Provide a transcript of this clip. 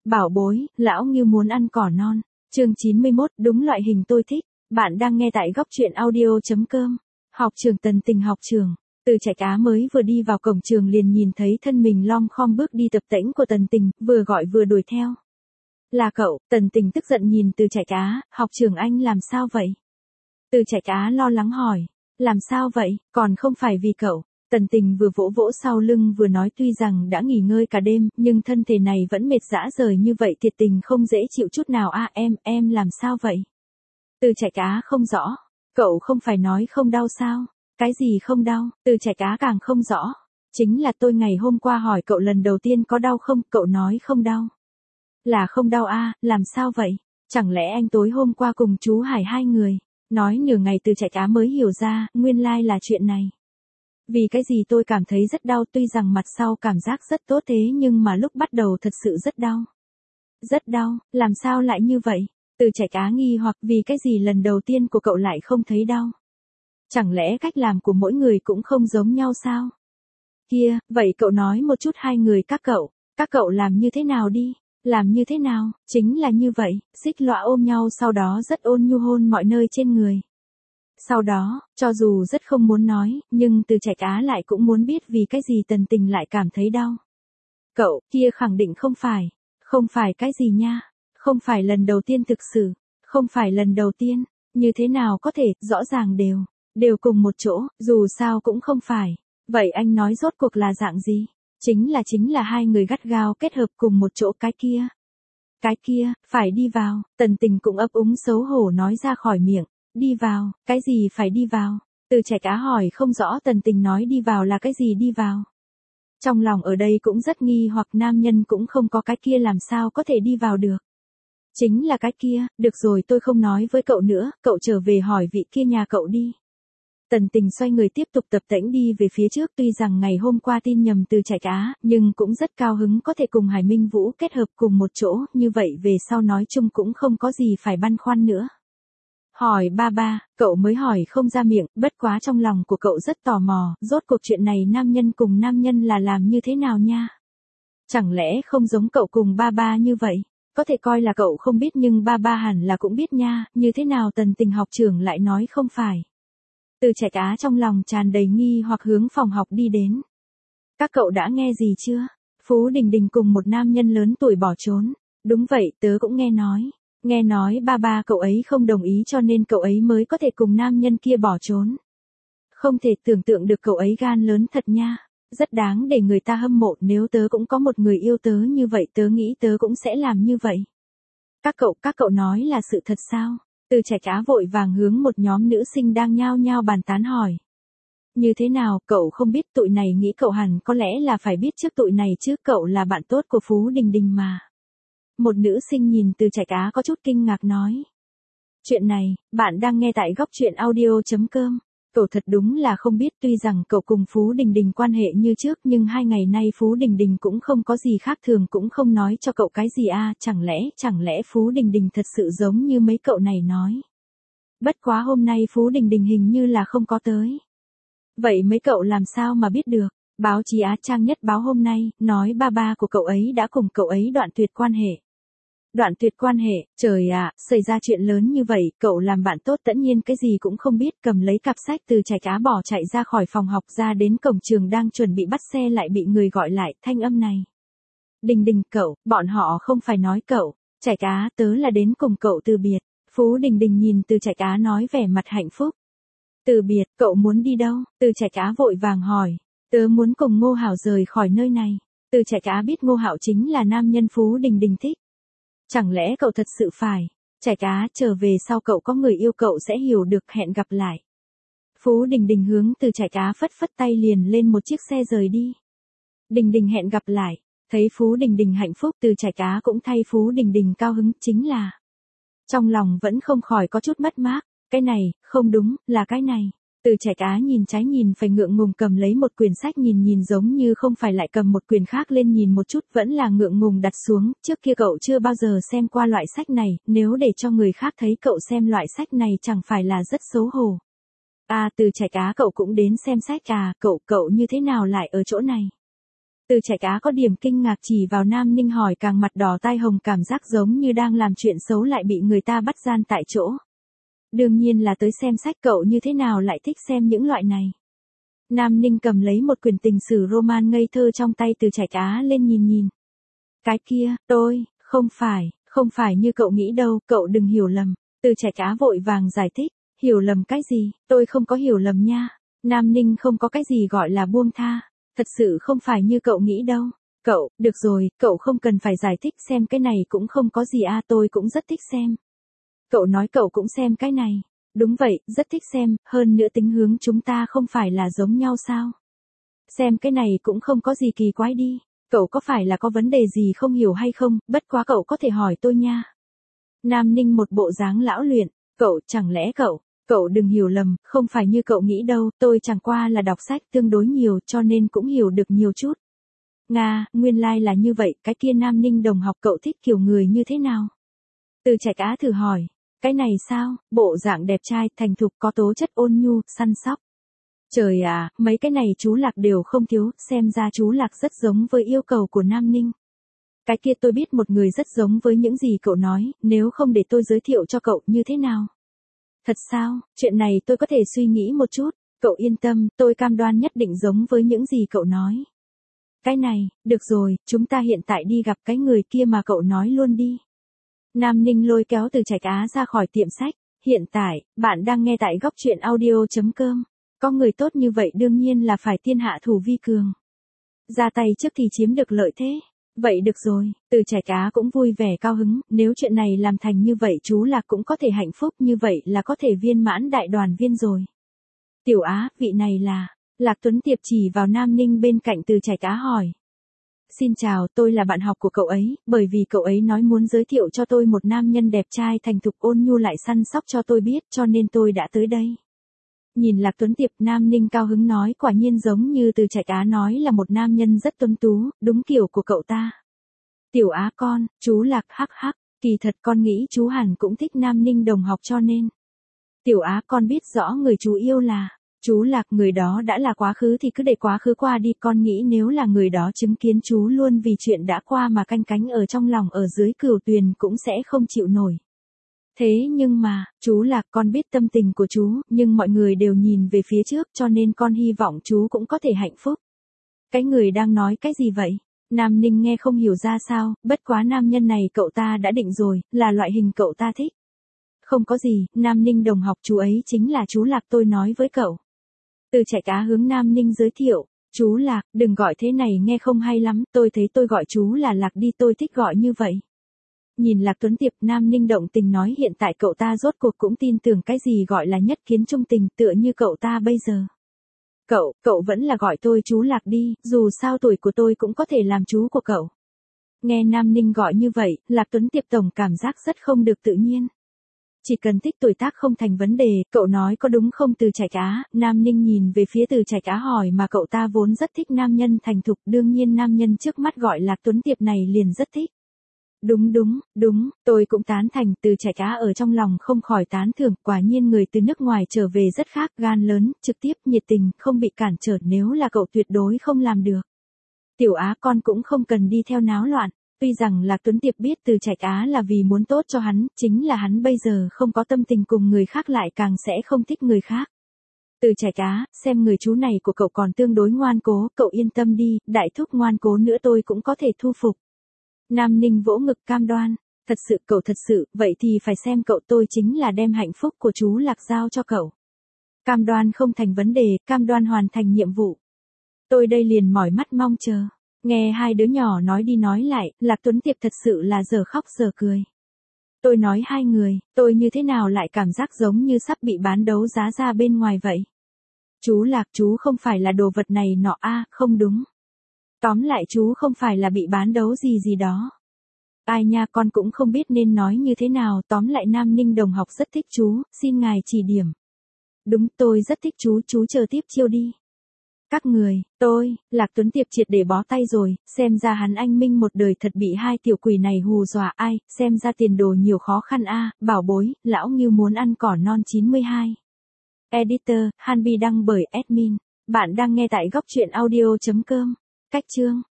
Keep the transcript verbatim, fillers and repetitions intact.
Bảo bối, lão Ngưu muốn ăn cỏ non. Chương chín mươi mốt, đúng loại hình tôi thích. Bạn đang nghe tại góc truyện audio.com. Học trường Tần Tình học trường. Từ Trạch Á mới vừa đi vào cổng trường liền nhìn thấy thân mình lom khom bước đi tập tễnh của Tần Tình, vừa gọi vừa đuổi theo. Là cậu. Tần Tình tức giận nhìn Từ Trạch Á, học trường anh làm sao vậy? Từ Trạch Á lo lắng hỏi. Làm sao vậy, còn không phải vì cậu. Tần Tình vừa vỗ vỗ sau lưng vừa nói tuy rằng đã nghỉ ngơi cả đêm, nhưng thân thể này vẫn mệt rã rời như vậy thiệt tình không dễ chịu chút nào a à, em, em làm sao vậy? Từ Trạch Á không rõ. Cậu không phải nói không đau sao? Cái gì không đau? Từ Trạch Á càng không rõ. Chính là tôi ngày hôm qua hỏi cậu lần đầu tiên có đau không, cậu nói không đau. Là không đau a à, làm sao vậy? Chẳng lẽ anh tối hôm qua cùng chú Hải hai người? Nói nửa ngày Từ Trạch Á mới hiểu ra, nguyên lai là chuyện này. Vì cái gì tôi cảm thấy rất đau, tuy rằng mặt sau cảm giác rất tốt thế nhưng mà lúc bắt đầu thật sự rất đau. Rất đau, làm sao lại như vậy? Từ Trạch Á nghi hoặc vì cái gì lần đầu tiên của cậu lại không thấy đau? Chẳng lẽ cách làm của mỗi người cũng không giống nhau sao? Kia, vậy cậu nói một chút hai người các cậu, các cậu làm như thế nào đi? Làm như thế nào? Chính là như vậy, xích lõa ôm nhau sau đó rất ôn nhu hôn mọi nơi trên người. Sau đó, cho dù rất không muốn nói, nhưng Từ Trạch Á lại cũng muốn biết vì cái gì Tần Tình lại cảm thấy đau. Cậu, kia khẳng định không phải. Không phải cái gì nha. Không phải lần đầu tiên thực sự. Không phải lần đầu tiên. Như thế nào có thể, rõ ràng đều. Đều cùng một chỗ, dù sao cũng không phải. Vậy anh nói rốt cuộc là dạng gì? Chính là chính là hai người gắt gao kết hợp cùng một chỗ cái kia. Cái kia, phải đi vào. Tần Tình cũng ấp úng xấu hổ nói ra khỏi miệng. Đi vào, cái gì phải đi vào? Từ Trạch Á hỏi không rõ Tần Tình nói đi vào là cái gì đi vào. Trong lòng ở đây cũng rất nghi hoặc nam nhân cũng không có cái kia làm sao có thể đi vào được. Chính là cái kia, được rồi tôi không nói với cậu nữa, cậu trở về hỏi vị kia nhà cậu đi. Tần Tình xoay người tiếp tục tập tễnh đi về phía trước, tuy rằng ngày hôm qua tin nhầm Từ Trạch Á, nhưng cũng rất cao hứng có thể cùng Hải Minh Vũ kết hợp cùng một chỗ, như vậy về sau nói chung cũng không có gì phải băn khoăn nữa. Hỏi ba ba, cậu mới hỏi không ra miệng, bất quá trong lòng của cậu rất tò mò, rốt cuộc chuyện này nam nhân cùng nam nhân là làm như thế nào nha? Chẳng lẽ không giống cậu cùng ba ba như vậy? Có thể coi là cậu không biết nhưng ba ba hẳn là cũng biết nha, như thế nào Tần Tình học trưởng lại nói không phải? Từ Trạch Á trong lòng tràn đầy nghi hoặc hướng phòng học đi đến. Các cậu đã nghe gì chưa? Phú Đình Đình cùng một nam nhân lớn tuổi bỏ trốn. Đúng vậy, tớ cũng nghe nói. Nghe nói ba ba cậu ấy không đồng ý cho nên cậu ấy mới có thể cùng nam nhân kia bỏ trốn. Không thể tưởng tượng được cậu ấy gan lớn thật nha. Rất đáng để người ta hâm mộ, nếu tớ cũng có một người yêu tớ như vậy tớ nghĩ tớ cũng sẽ làm như vậy. Các cậu, các cậu nói là sự thật sao? Từ Trạch Á vội vàng hướng một nhóm nữ sinh đang nhao nhao bàn tán hỏi. Như thế nào, cậu không biết tụi này nghĩ cậu hẳn có lẽ là phải biết trước tụi này chứ, cậu là bạn tốt của Phú Đình Đình mà. Một nữ sinh nhìn Từ Trạch Á có chút kinh ngạc nói. Chuyện này, bạn đang nghe tại góc truyện audio.com. Cậu thật đúng là không biết, tuy rằng cậu cùng Phú Đình Đình quan hệ như trước nhưng hai ngày nay Phú Đình Đình cũng không có gì khác thường, cũng không nói cho cậu cái gì a, chẳng lẽ, chẳng lẽ Phú Đình Đình thật sự giống như mấy cậu này nói. Bất quá hôm nay Phú Đình Đình hình như là không có tới. Vậy mấy cậu làm sao mà biết được? Báo chí Á Trang Nhất báo hôm nay, nói ba ba của cậu ấy đã cùng cậu ấy đoạn tuyệt quan hệ. Đoạn tuyệt quan hệ, trời ạ, à, xảy ra chuyện lớn như vậy, cậu làm bạn tốt tất nhiên cái gì cũng không biết, cầm lấy cặp sách Từ Trạch Á bỏ chạy ra khỏi phòng học ra đến cổng trường đang chuẩn bị bắt xe lại bị người gọi lại, thanh âm này. Đình Đình cậu, bọn họ không phải nói cậu, Trạch Á tớ là đến cùng cậu từ biệt. Phú Đình Đình nhìn Từ Trạch Á nói vẻ mặt hạnh phúc. Từ biệt, cậu muốn đi đâu? Từ Trạch Á vội vàng hỏi. Tớ muốn cùng Ngô Hạo rời khỏi nơi này. Từ Trạch Á biết Ngô Hạo chính là nam nhân Phú Đình Đình thích. Chẳng lẽ cậu thật sự phải? Trạch Á, trở về sau cậu có người yêu cậu sẽ hiểu được, hẹn gặp lại. Phú Đình Đình hướng Từ Trạch Á phất phất tay liền lên một chiếc xe rời đi. Đình Đình hẹn gặp lại. Thấy Phú Đình Đình hạnh phúc Từ Trạch Á cũng thay Phú Đình Đình cao hứng, chính là. Trong lòng vẫn không khỏi có chút mất mát. Cái này, không đúng, là cái này. Từ Trạch Á nhìn trái nhìn phải ngượng ngùng cầm lấy một quyển sách nhìn nhìn giống như không phải lại cầm một quyển khác lên nhìn một chút vẫn là ngượng ngùng đặt xuống, trước kia cậu chưa bao giờ xem qua loại sách này, nếu để cho người khác thấy cậu xem loại sách này chẳng phải là rất xấu hổ. À Từ Trạch Á cậu cũng đến xem sách à, cậu, cậu như thế nào lại ở chỗ này? Từ Trạch Á có điểm kinh ngạc chỉ vào Nam Ninh hỏi, càng mặt đỏ tai hồng, cảm giác giống như đang làm chuyện xấu lại bị người ta bắt gian tại chỗ. Đương nhiên là tới xem sách, cậu như thế nào lại thích xem những loại này. Nam Ninh cầm lấy một quyển tình sử roman ngây thơ trong tay Từ Trạch Á lên nhìn nhìn. Cái kia, tôi, không phải, không phải như cậu nghĩ đâu, cậu đừng hiểu lầm. Từ Trạch Á vội vàng giải thích, hiểu lầm cái gì, tôi không có hiểu lầm nha. Nam Ninh không có cái gì gọi là buông tha, thật sự không phải như cậu nghĩ đâu. Cậu, được rồi, cậu không cần phải giải thích, xem cái này cũng không có gì à, tôi cũng rất thích xem. Cậu nói cậu cũng xem cái này. Đúng vậy, rất thích xem, hơn nữa tính hướng chúng ta không phải là giống nhau sao? Xem cái này cũng không có gì kỳ quái đi. Cậu có phải là có vấn đề gì không hiểu hay không, bất quá cậu có thể hỏi tôi nha. Nam Ninh một bộ dáng lão luyện, cậu, chẳng lẽ cậu, cậu đừng hiểu lầm, không phải như cậu nghĩ đâu, tôi chẳng qua là đọc sách tương đối nhiều cho nên cũng hiểu được nhiều chút. Nga, nguyên lai like là như vậy, cái kia Nam Ninh đồng học cậu thích kiểu người như thế nào? Từ Trạch Á thử hỏi, cái này sao, bộ dạng đẹp trai, thành thục, có tố chất, ôn nhu, săn sóc. Trời à, mấy cái này chú Lạc đều không thiếu, xem ra chú Lạc rất giống với yêu cầu của Nam Ninh. Cái kia tôi biết một người rất giống với những gì cậu nói, nếu không để tôi giới thiệu cho cậu như thế nào? Thật sao, chuyện này tôi có thể suy nghĩ một chút, cậu yên tâm, tôi cam đoan nhất định giống với những gì cậu nói. Cái này, được rồi, chúng ta hiện tại đi gặp cái người kia mà cậu nói luôn đi. Nam Ninh lôi kéo Từ Trạch Á ra khỏi tiệm sách, hiện tại, bạn đang nghe tại góc truyện audio.com. Có người tốt như vậy đương nhiên là phải thiên hạ thủ vi cường. Ra tay trước thì chiếm được lợi thế. Vậy được rồi, Từ Trạch Á cũng vui vẻ cao hứng, nếu chuyện này làm thành như vậy chú Lạc cũng có thể hạnh phúc, như vậy là có thể viên mãn đại đoàn viên rồi. Tiểu Á, vị này là, Lạc Tuấn Tiệp chỉ vào Nam Ninh bên cạnh Từ Trạch Á hỏi. Xin chào, tôi là bạn học của cậu ấy, bởi vì cậu ấy nói muốn giới thiệu cho tôi một nam nhân đẹp trai thành thục ôn nhu lại săn sóc cho tôi biết, cho nên tôi đã tới đây. Nhìn Lạc Tuấn Tiệp, Nam Ninh cao hứng nói, quả nhiên giống như Từ Trạch Á nói là một nam nhân rất tuấn tú, đúng kiểu của cậu ta. Tiểu Á con, chú Lạc hắc hắc, kỳ thật con nghĩ chú hẳn cũng thích Nam Ninh đồng học cho nên. Tiểu Á con biết rõ người chú yêu là, chú Lạc, người đó đã là quá khứ thì cứ để quá khứ qua đi, con nghĩ nếu là người đó chứng kiến chú luôn vì chuyện đã qua mà canh cánh ở trong lòng ở dưới cửu tuyền cũng sẽ không chịu nổi. Thế nhưng mà, chú Lạc, con biết tâm tình của chú, nhưng mọi người đều nhìn về phía trước cho nên con hy vọng chú cũng có thể hạnh phúc. Cái người đang nói cái gì vậy? Nam Ninh nghe không hiểu ra sao, bất quá nam nhân này cậu ta đã định rồi, là loại hình cậu ta thích. Không có gì, Nam Ninh đồng học, chú ấy chính là chú Lạc tôi nói với cậu. Từ Trạch Á hướng Nam Ninh giới thiệu, chú Lạc, đừng gọi thế này nghe không hay lắm, tôi thấy tôi gọi chú là Lạc đi, tôi thích gọi như vậy. Nhìn Lạc Tuấn Tiệp, Nam Ninh động tình nói hiện tại cậu ta rốt cuộc cũng tin tưởng cái gì gọi là nhất kiến trung tình, tựa như cậu ta bây giờ. Cậu, cậu vẫn là gọi tôi chú Lạc đi, dù sao tuổi của tôi cũng có thể làm chú của cậu. Nghe Nam Ninh gọi như vậy, Lạc Tuấn Tiệp tổng cảm giác rất không được tự nhiên. Chỉ cần thích tuổi tác không thành vấn đề, cậu nói có đúng không Từ Trạch Á? Nam Ninh nhìn về phía Từ Trạch Á hỏi, mà cậu ta vốn rất thích nam nhân thành thục, đương nhiên nam nhân trước mắt gọi Lạc Tuấn Tiệp này liền rất thích. Đúng đúng, đúng, tôi cũng tán thành. Từ Trạch Á ở trong lòng không khỏi tán thưởng, quả nhiên người từ nước ngoài trở về rất khác, gan lớn, trực tiếp, nhiệt tình, không bị cản trở, nếu là cậu tuyệt đối không làm được. Tiểu Á con cũng không cần đi theo náo loạn. Tuy rằng Lạc Tuấn Tiệp biết Từ Trạch Á là vì muốn tốt cho hắn, chính là hắn bây giờ không có tâm tình cùng người khác lại càng sẽ không thích người khác. Từ Trạch Á, xem người chú này của cậu còn tương đối ngoan cố, cậu yên tâm đi, đại thúc ngoan cố nữa tôi cũng có thể thu phục. Nam Ninh vỗ ngực cam đoan, thật sự cậu thật sự, vậy thì phải xem cậu, tôi chính là đem hạnh phúc của chú Lạc giao cho cậu. Cam đoan không thành vấn đề, cam đoan hoàn thành nhiệm vụ. Tôi đây liền mỏi mắt mong chờ. Nghe hai đứa nhỏ nói đi nói lại, Lạc Tuấn Tiệp thật sự là giờ khóc giờ cười. Tôi nói hai người, tôi như thế nào lại cảm giác giống như sắp bị bán đấu giá ra bên ngoài vậy. Chú Lạc, chú không phải là đồ vật này nọ a, à, không đúng. Tóm lại chú không phải là bị bán đấu gì gì đó. Ai nha, con cũng không biết nên nói như thế nào, tóm lại Nam Ninh đồng học rất thích chú, xin ngài chỉ điểm. Đúng, tôi rất thích chú, chú chờ tiếp chiêu đi. Các người, tôi, Lạc Tuấn Tiệp triệt để bó tay rồi, xem ra hắn anh minh một đời thật bị hai tiểu quỷ này hù dọa, ai, xem ra tiền đồ nhiều khó khăn a, à, bảo bối, lão Ngưu muốn ăn cỏ non chín mươi hai. Editor, Hanbi đăng bởi admin, bạn đang nghe tại góc truyện audio.com, cách chương.